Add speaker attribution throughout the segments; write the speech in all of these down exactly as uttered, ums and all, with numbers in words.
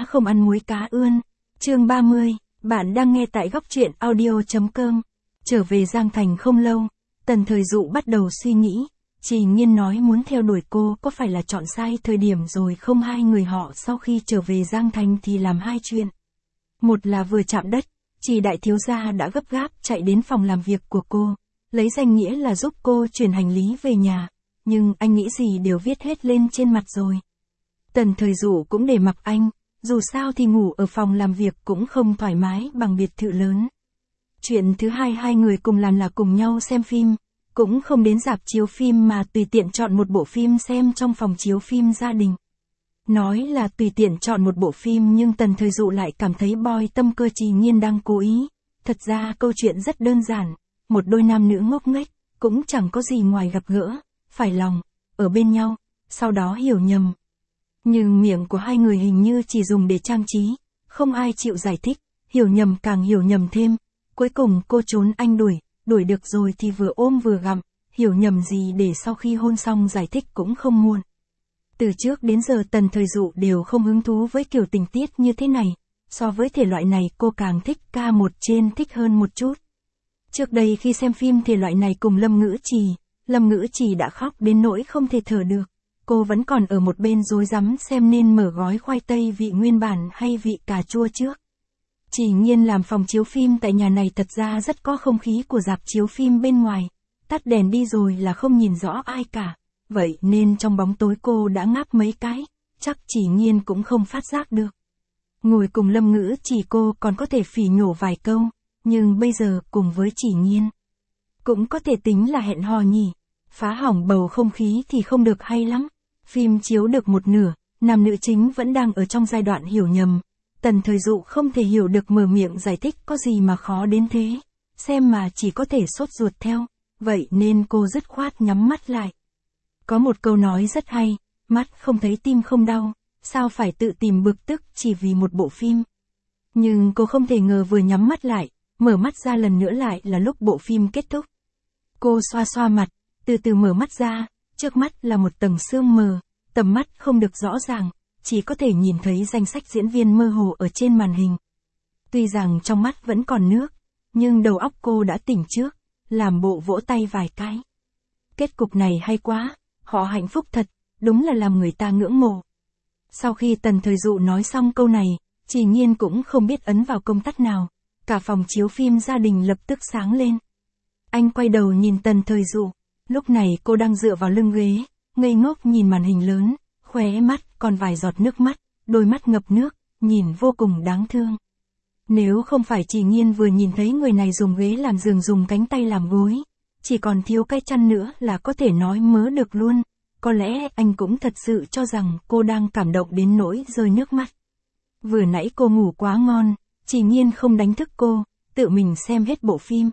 Speaker 1: cá không ăn muối cá ươn. Chương ba mươi, bạn đang nghe tại góc truyện audio.com. Trở về Giang Thành không lâu, Tần Thời Dụ bắt đầu suy nghĩ, Trì Nghiên nói muốn theo đuổi cô có phải là chọn sai thời điểm rồi không? Hai người họ sau khi trở về Giang Thành thì làm hai chuyện. Một là vừa chạm đất, Trì đại thiếu gia đã gấp gáp chạy đến phòng làm việc của cô, lấy danh nghĩa là giúp cô chuyển hành lý về nhà, nhưng anh nghĩ gì đều viết hết lên trên mặt rồi. Tần Thời Dụ cũng để mặc anh, dù sao thì ngủ ở phòng làm việc cũng không thoải mái bằng biệt thự lớn. Chuyện thứ hai, hai người cùng làm là cùng nhau xem phim, cũng không đến rạp chiếu phim mà tùy tiện chọn một bộ phim xem trong phòng chiếu phim gia đình. Nói là tùy tiện chọn một bộ phim nhưng Tần Thời Dụ lại cảm thấy Boy tâm cơ Trì Nghiên đang cố ý. Thật ra câu chuyện rất đơn giản, một đôi nam nữ ngốc nghếch, cũng chẳng có gì ngoài gặp gỡ, phải lòng, ở bên nhau, sau đó hiểu nhầm. Nhưng miệng của hai người hình như chỉ dùng để trang trí, không ai chịu giải thích, hiểu nhầm càng hiểu nhầm thêm. Cuối cùng cô trốn anh đuổi, đuổi được rồi thì vừa ôm vừa gặm, hiểu nhầm gì để sau khi hôn xong giải thích cũng không muộn. Từ trước đến giờ Tần Thời Dụ đều không hứng thú với kiểu tình tiết như thế này, so với thể loại này cô càng thích ca một trên thích hơn một chút. Trước đây khi xem phim thể loại này cùng Lâm Ngữ Trì, Lâm Ngữ Trì đã khóc đến nỗi không thể thở được, cô vẫn còn ở một bên rối rắm xem nên mở gói khoai tây vị nguyên bản hay vị cà chua trước. Trì Nghiên làm phòng chiếu phim tại nhà này thật ra rất có không khí của rạp chiếu phim bên ngoài, tắt đèn đi rồi là không nhìn rõ ai cả, vậy nên trong bóng tối cô đã ngáp mấy cái, chắc Trì Nghiên cũng không phát giác được. Ngồi cùng Lâm Ngữ Trì cô còn có thể phỉ nhổ vài câu, nhưng bây giờ cùng với Trì Nghiên, cũng có thể tính là hẹn hò nhỉ, phá hỏng bầu không khí thì không được hay lắm. Phim chiếu được một nửa, nam nữ chính vẫn đang ở trong giai đoạn hiểu nhầm. Tần Thời Dụ không thể hiểu được mở miệng giải thích có gì mà khó đến thế, xem mà chỉ có thể sốt ruột theo, vậy nên cô dứt khoát nhắm mắt lại. Có một câu nói rất hay, mắt không thấy tim không đau, sao phải tự tìm bực tức chỉ vì một bộ phim. Nhưng cô không thể ngờ vừa nhắm mắt lại, mở mắt ra lần nữa lại là lúc bộ phim kết thúc. Cô xoa xoa mặt, từ từ mở mắt ra, trước mắt là một tầng sương mờ, tầm mắt không được rõ ràng, chỉ có thể nhìn thấy danh sách diễn viên mơ hồ ở trên màn hình. Tuy rằng trong mắt vẫn còn nước, nhưng đầu óc cô đã tỉnh trước, làm bộ vỗ tay vài cái. Kết cục này hay quá, họ hạnh phúc thật, đúng là làm người ta ngưỡng mộ. Sau khi Tần Thời Dụ nói xong câu này, Trì Nghiên cũng không biết ấn vào công tắc nào, cả phòng chiếu phim gia đình lập tức sáng lên. Anh quay đầu nhìn Tần Thời Dụ, lúc này cô đang dựa vào lưng ghế, ngây ngốc nhìn màn hình lớn, khóe mắt còn vài giọt nước mắt, đôi mắt ngập nước, nhìn vô cùng đáng thương. Nếu không phải Trì Nghiên vừa nhìn thấy người này dùng ghế làm giường dùng cánh tay làm gối, chỉ còn thiếu cái chăn nữa là có thể nói mớ được luôn, có lẽ anh cũng thật sự cho rằng cô đang cảm động đến nỗi rơi nước mắt. Vừa nãy cô ngủ quá ngon, Trì Nghiên không đánh thức cô, tự mình xem hết bộ phim.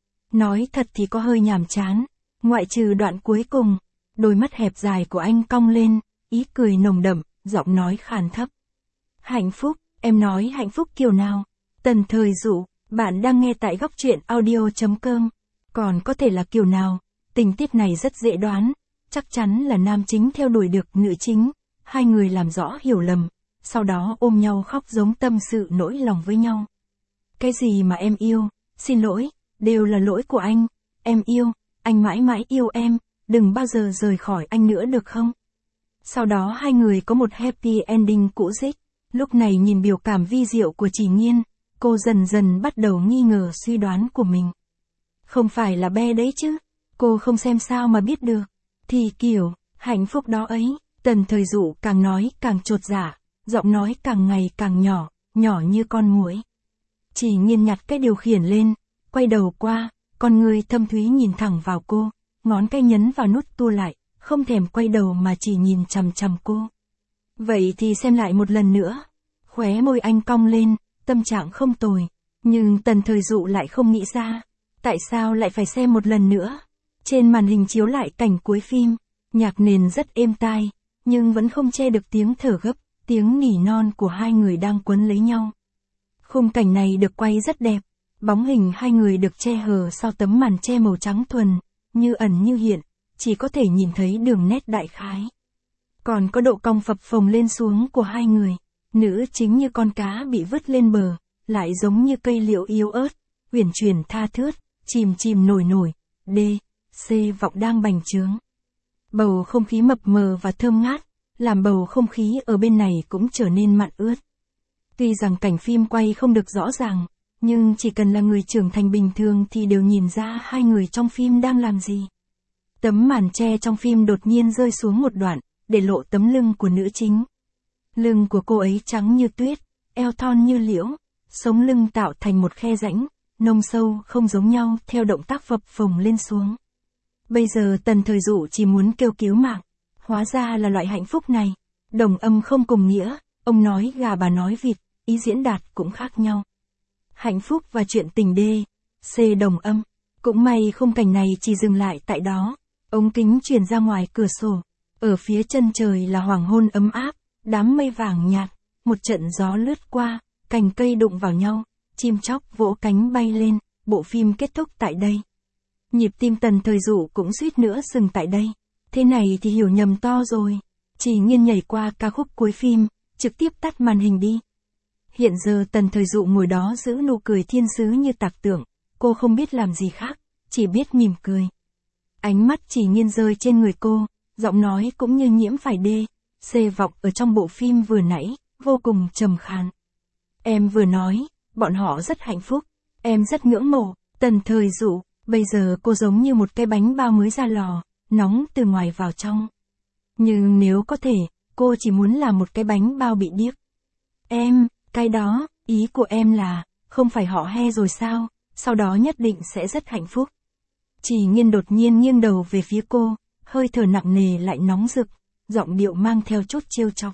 Speaker 1: Nói thật thì có hơi nhàm chán, ngoại trừ đoạn cuối cùng, đôi mắt hẹp dài của anh cong lên, ý cười nồng đậm, giọng nói khàn thấp. Hạnh phúc, em nói hạnh phúc kiểu nào? Tần Thời Dụ, bạn đang nghe tại góc truyện audio.com. Còn có thể là kiểu nào? Tình tiết này rất dễ đoán, chắc chắn là nam chính theo đuổi được nữ chính, hai người làm rõ hiểu lầm, sau đó ôm nhau khóc giống tâm sự nỗi lòng với nhau. Cái gì mà em yêu, xin lỗi, đều là lỗi của anh, em yêu, anh mãi mãi yêu em, đừng bao giờ rời khỏi anh nữa được không? Sau đó hai người có một happy ending cũ dích, lúc này nhìn biểu cảm vi diệu của Trì Nghiên, cô dần dần bắt đầu nghi ngờ suy đoán của mình. Không phải là be đấy chứ, cô không xem sao mà biết được, thì kiểu, hạnh phúc đó ấy, Tần Thời Dụ càng nói càng chột dạ, giọng nói càng ngày càng nhỏ, nhỏ như con muỗi. Trì Nghiên nhặt cái điều khiển lên, quay đầu qua, con người thâm thúy nhìn thẳng vào cô, ngón cái nhấn vào nút tua lại, không thèm quay đầu mà chỉ nhìn chằm chằm cô. Vậy thì xem lại một lần nữa. Khóe môi anh cong lên, tâm trạng không tồi, nhưng Tần Thời Dụ lại không nghĩ ra, tại sao lại phải xem một lần nữa. Trên màn hình chiếu lại cảnh cuối phim, nhạc nền rất êm tai, nhưng vẫn không che được tiếng thở gấp, tiếng nỉ non của hai người đang quấn lấy nhau. Khung cảnh này được quay rất đẹp, bóng hình hai người được che hờ sau tấm màn che màu trắng thuần, như ẩn như hiện, chỉ có thể nhìn thấy đường nét đại khái. Còn có độ cong phập phồng lên xuống của hai người, Nữ chính như con cá bị vứt lên bờ, lại giống như cây liễu yếu ớt, uyển chuyển tha thướt, chìm chìm nổi nổi, D, C vọng đang bành trướng. Bầu không khí mập mờ và thơm ngát, làm bầu không khí ở bên này cũng trở nên mặn ướt. Tuy rằng cảnh phim quay không được rõ ràng, nhưng chỉ cần là người trưởng thành bình thường thì đều nhìn ra hai người trong phim đang làm gì. Tấm màn che trong phim đột nhiên rơi xuống một đoạn, để lộ tấm lưng của nữ chính. Lưng của cô ấy trắng như tuyết, eo thon như liễu, sống lưng tạo thành một khe rãnh, nông sâu không giống nhau theo động tác phập phồng lên xuống. Bây giờ Tần Thời Dụ chỉ muốn kêu cứu mạng, hóa ra là loại hạnh phúc này. Đồng âm không cùng nghĩa, ông nói gà bà nói vịt, ý diễn đạt cũng khác nhau. Hạnh phúc và chuyện tình D, C đồng âm. Cũng may khung cảnh này chỉ dừng lại tại đó. Ống kính truyền ra ngoài cửa sổ. Ở phía chân trời là hoàng hôn ấm áp, đám mây vàng nhạt, một trận gió lướt qua, cành cây đụng vào nhau, chim chóc vỗ cánh bay lên, bộ phim kết thúc tại đây. Nhịp tim Tần Thời Dụ cũng suýt nữa dừng tại đây. Thế này thì hiểu nhầm to rồi. Chỉ Nghiên nhảy qua ca khúc cuối phim, trực tiếp tắt màn hình đi. Hiện giờ Tần Thời Dụ ngồi đó giữ nụ cười thiên sứ như tạc tượng, cô không biết làm gì khác, chỉ biết mỉm cười. Ánh mắt Chỉ Nghiên rơi trên người cô, giọng nói cũng như nhiễm phải D, C vọng ở trong bộ phim vừa nãy, vô cùng trầm khàn. Em vừa nói, bọn họ rất hạnh phúc, em rất ngưỡng mộ. Tần Thời Dụ, bây giờ cô giống như một cái bánh bao mới ra lò, nóng từ ngoài vào trong. Nhưng nếu có thể, cô chỉ muốn làm một cái bánh bao bị điếc. Em, cái đó, ý của em là, không phải họ he rồi sao, sau đó nhất định sẽ rất hạnh phúc. Chỉ Nghiên đột nhiên nghiêng đầu về phía cô, hơi thở nặng nề lại nóng rực, giọng điệu mang theo chút trêu chọc.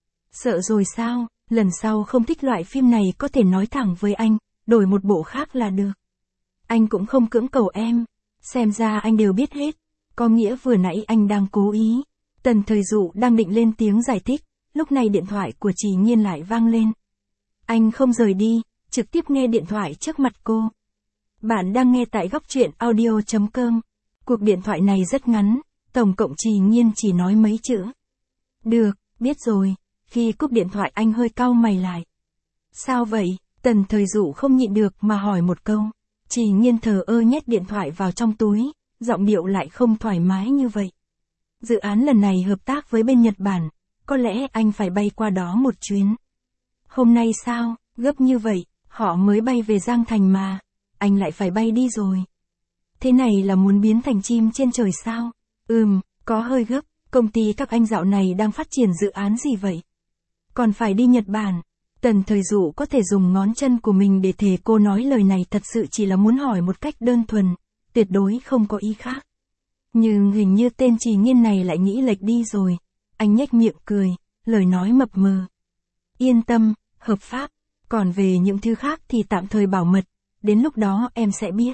Speaker 1: Sợ rồi sao, lần sau không thích loại phim này có thể nói thẳng với anh, đổi một bộ khác là được. Anh cũng không cưỡng cầu em, xem ra anh đều biết hết, có nghĩa vừa nãy anh đang cố ý. Tần Thời Dụ đang định lên tiếng giải thích, lúc này điện thoại của Chỉ Nghiên lại vang lên. Anh không rời đi, trực tiếp nghe điện thoại trước mặt cô. Bạn đang nghe tại góc truyện audio chấm com. Cuộc điện thoại này rất ngắn, tổng cộng Chỉ Nghiên chỉ nói mấy chữ. Được, biết rồi. Khi cúp điện thoại anh hơi cau mày lại. Sao vậy? Tần Thời Dụ không nhịn được mà hỏi một câu. Chỉ Nghiên thờ ơ nhét điện thoại vào trong túi, giọng điệu lại không thoải mái như vậy. Dự án lần này hợp tác với bên Nhật Bản, có lẽ anh phải bay qua đó một chuyến. Hôm nay sao, gấp như vậy, họ mới bay về Giang Thành mà, anh lại phải bay đi rồi. Thế này là muốn biến thành chim trên trời sao? Ừm, có hơi gấp, công ty các anh dạo này đang phát triển dự án gì vậy? Còn phải đi Nhật Bản. Tần Thời Dụ có thể dùng ngón chân của mình để thề cô nói lời này thật sự chỉ là muốn hỏi một cách đơn thuần, tuyệt đối không có ý khác. Nhưng hình như tên Chỉ Nghiên này lại nghĩ lệch đi rồi. Anh nhếch miệng cười, lời nói mập mờ. Yên tâm, hợp pháp. Còn về những thứ khác thì tạm thời bảo mật, đến lúc đó em sẽ biết.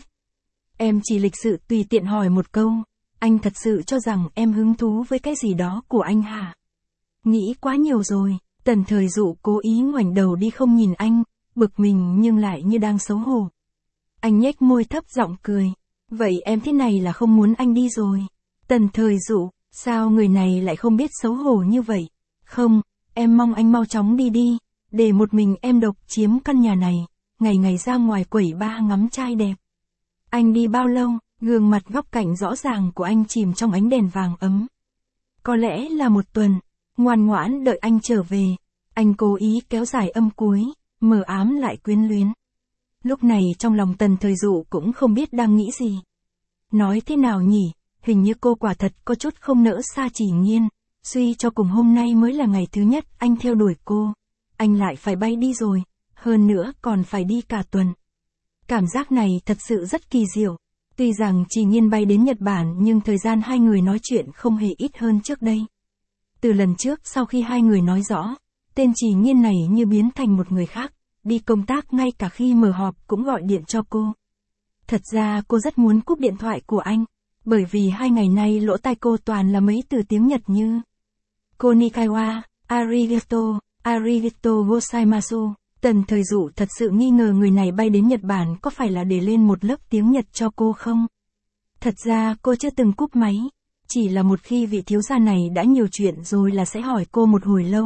Speaker 1: Em chỉ lịch sự tùy tiện hỏi một câu, anh thật sự cho rằng em hứng thú với cái gì đó của anh hả? Nghĩ quá nhiều rồi. Tần Thời Dụ cố ý ngoảnh đầu đi không nhìn anh, bực mình nhưng lại như đang xấu hổ. Anh nhếch môi thấp giọng cười. Vậy em thế này là không muốn anh đi rồi. Tần Thời Dụ, sao người này lại không biết xấu hổ như vậy? Không, em mong anh mau chóng đi đi, để một mình em độc chiếm căn nhà này, ngày ngày ra ngoài quẩy ba ngắm trai đẹp. Anh đi bao lâu? Gương mặt góc cạnh rõ ràng của anh chìm trong ánh đèn vàng ấm. Có lẽ là một tuần. Ngoan ngoãn đợi anh trở về. Anh cố ý kéo dài âm cuối, mờ ám lại quyến luyến. Lúc này trong lòng Tần Thời Dụ cũng không biết đang nghĩ gì. Nói thế nào nhỉ, hình như cô quả thật có chút không nỡ xa Chỉ Nghiên. Suy cho cùng hôm nay mới là ngày thứ nhất anh theo đuổi cô. Anh lại phải bay đi rồi, hơn nữa còn phải đi cả tuần. Cảm giác này thật sự rất kỳ diệu. Tuy rằng Chỉ Nghiên bay đến Nhật Bản nhưng thời gian hai người nói chuyện không hề ít hơn trước đây. Từ lần trước sau khi hai người nói rõ, tên Chỉ Nghiên này như biến thành một người khác, đi công tác ngay cả khi mở họp cũng gọi điện cho cô. Thật ra cô rất muốn cúp điện thoại của anh, bởi vì hai ngày nay lỗ tai cô toàn là mấy từ tiếng Nhật như Konnichiwa, Arigato, Arigato gozaimasu. Tần Thời Dụ thật sự nghi ngờ người này bay đến Nhật Bản có phải là để lên một lớp tiếng Nhật cho cô không? Thật ra cô chưa từng cúp máy. Chỉ là một khi vị thiếu gia này đã nhiều chuyện rồi là sẽ hỏi cô một hồi lâu.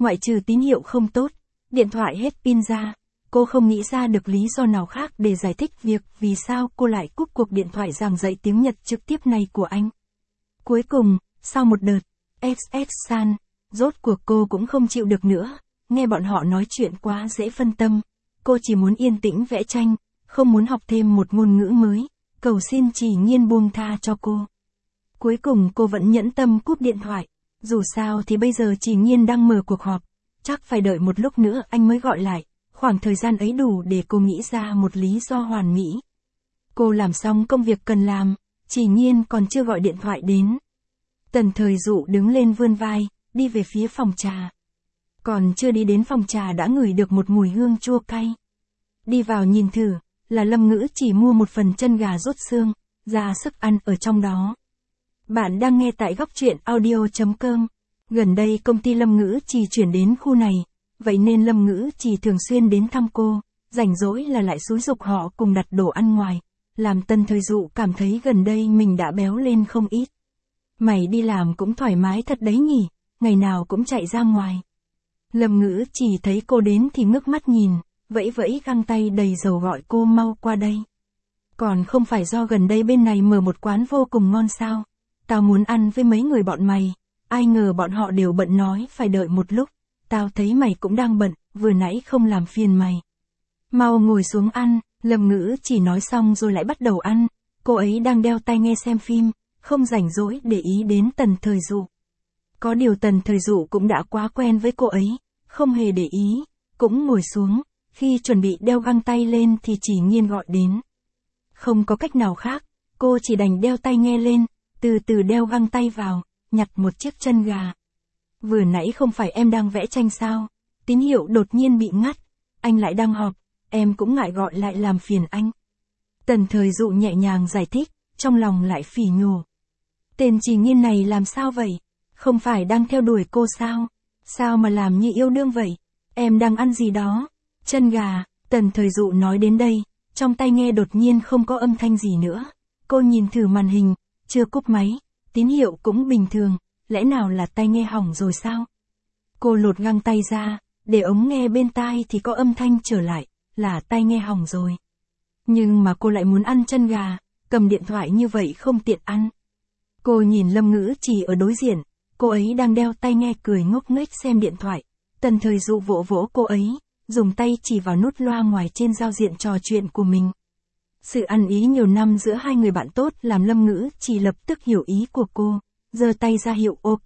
Speaker 1: ngoại trừ tín hiệu không tốt, điện thoại hết pin ra. Cô không nghĩ ra được lý do nào khác để giải thích việc vì sao cô lại cúp cuộc điện thoại giảng dạy tiếng Nhật trực tiếp này của anh. Cuối cùng, sau một đợt, ét ét san, rốt cuộc cô cũng không chịu được nữa, nghe bọn họ nói chuyện quá dễ phân tâm. Cô chỉ muốn yên tĩnh vẽ tranh, không muốn học thêm một ngôn ngữ mới, cầu xin Chỉ Nhiên buông tha cho cô. Cuối cùng cô vẫn nhẫn tâm cúp điện thoại, dù sao thì bây giờ Chỉ Nhiên đang mở cuộc họp, chắc phải đợi một lúc nữa anh mới gọi lại, khoảng thời gian ấy đủ để cô nghĩ ra một lý do hoàn mỹ. Cô làm xong công việc cần làm, Chỉ Nhiên còn chưa gọi điện thoại đến. Tần Thời Dụ đứng lên vươn vai, đi về phía phòng trà. Còn chưa đi đến phòng trà đã ngửi được một mùi hương chua cay. Đi vào nhìn thử, là Lâm Ngữ chỉ mua một phần chân gà rốt xương, ra sức ăn ở trong đó. Bạn đang nghe tại góc truyện audio chấm com. Gần đây công ty Lâm Ngữ chỉ chuyển đến khu này, vậy nên Lâm Ngữ chỉ thường xuyên đến thăm cô, rảnh rỗi là lại xúi giục họ cùng đặt đồ ăn ngoài, làm Tần Thời Dụ cảm thấy gần đây mình đã béo lên không ít. Mày đi làm cũng thoải mái thật đấy nhỉ, ngày nào cũng chạy ra ngoài. Lâm Ngữ chỉ thấy cô đến thì ngước mắt nhìn, vẫy vẫy găng tay đầy dầu gọi cô mau qua đây. Còn không phải do gần đây bên này mở một quán vô cùng ngon sao? Tao muốn ăn với mấy người bọn mày, ai ngờ bọn họ đều bận nói phải đợi một lúc. Tao thấy mày cũng đang bận, vừa nãy không làm phiền mày. Mau ngồi xuống ăn, Lâm Ngữ chỉ nói xong rồi lại bắt đầu ăn, cô ấy đang đeo tai nghe xem phim, không rảnh rỗi để ý đến Tần Thời Dụ. Có điều Tần Thời Dụ cũng đã quá quen với cô ấy, không hề để ý, cũng ngồi xuống, khi chuẩn bị đeo găng tay lên thì Chỉ Nhiên gọi đến. Không có cách nào khác, cô chỉ đành đeo tai nghe lên, từ từ đeo găng tay vào, nhặt một chiếc chân gà. Vừa nãy không phải em đang vẽ tranh sao? Tín hiệu đột nhiên bị ngắt, anh lại đang họp, em cũng ngại gọi lại làm phiền anh. Tần Thời Dụ nhẹ nhàng giải thích, trong lòng lại phỉ nhổ. Tên Chỉ Nhiên này làm sao vậy? Không phải đang theo đuổi cô sao? Sao mà làm như yêu đương vậy? Em đang ăn gì đó? Chân gà, Tần Thời Dụ nói đến đây, trong tai nghe đột nhiên không có âm thanh gì nữa. Cô nhìn thử màn hình, chưa cúp máy, tín hiệu cũng bình thường, lẽ nào là tai nghe hỏng rồi sao? Cô lột găng tay ra, để ống nghe bên tai thì có âm thanh trở lại, là tai nghe hỏng rồi. Nhưng mà cô lại muốn ăn chân gà, cầm điện thoại như vậy không tiện ăn. Cô nhìn Lâm Ngữ chỉ ở đối diện, cô ấy đang đeo tai nghe cười ngốc nghếch xem điện thoại. Tần Thời Dụ vỗ vỗ cô ấy, dùng tay chỉ vào nút loa ngoài trên giao diện trò chuyện của mình. Sự ăn ý nhiều năm giữa hai người bạn tốt làm Lâm Ngữ chỉ lập tức hiểu ý của cô, giơ tay ra hiệu ok.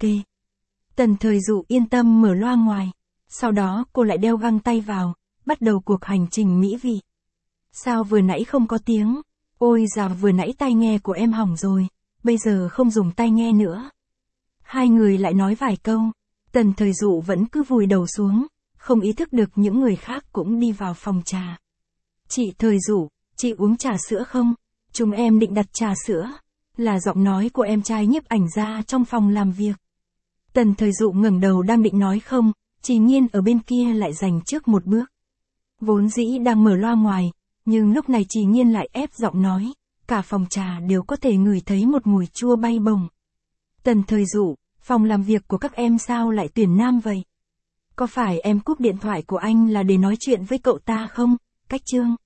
Speaker 1: Tần Thời Dụ yên tâm mở loa ngoài, sau đó cô lại đeo găng tay vào, bắt đầu cuộc hành trình mỹ vị. Sao vừa nãy không có tiếng? Ôi dào, vừa nãy tai nghe của em hỏng rồi, bây giờ không dùng tai nghe nữa. Hai người lại nói vài câu, Tần Thời Dụ vẫn cứ vùi đầu xuống, không ý thức được những người khác cũng đi vào phòng trà. Chị Thời Dụ, chị uống trà sữa không? Chúng em định đặt trà sữa. Là giọng nói của em trai nhiếp ảnh ra trong phòng làm việc. Tần Thời Dụ ngẩng đầu đang định nói không, Chỉ Nhiên ở bên kia lại giành trước một bước. Vốn dĩ đang mở loa ngoài, nhưng lúc này Chỉ Nhiên lại ép giọng nói, cả phòng trà đều có thể ngửi thấy một mùi chua bay bồng. Tần Thời Dụ, phòng làm việc của các em sao lại tuyển nam vậy? Có phải em cúp điện thoại của anh là để nói chuyện với cậu ta không? Cách chương.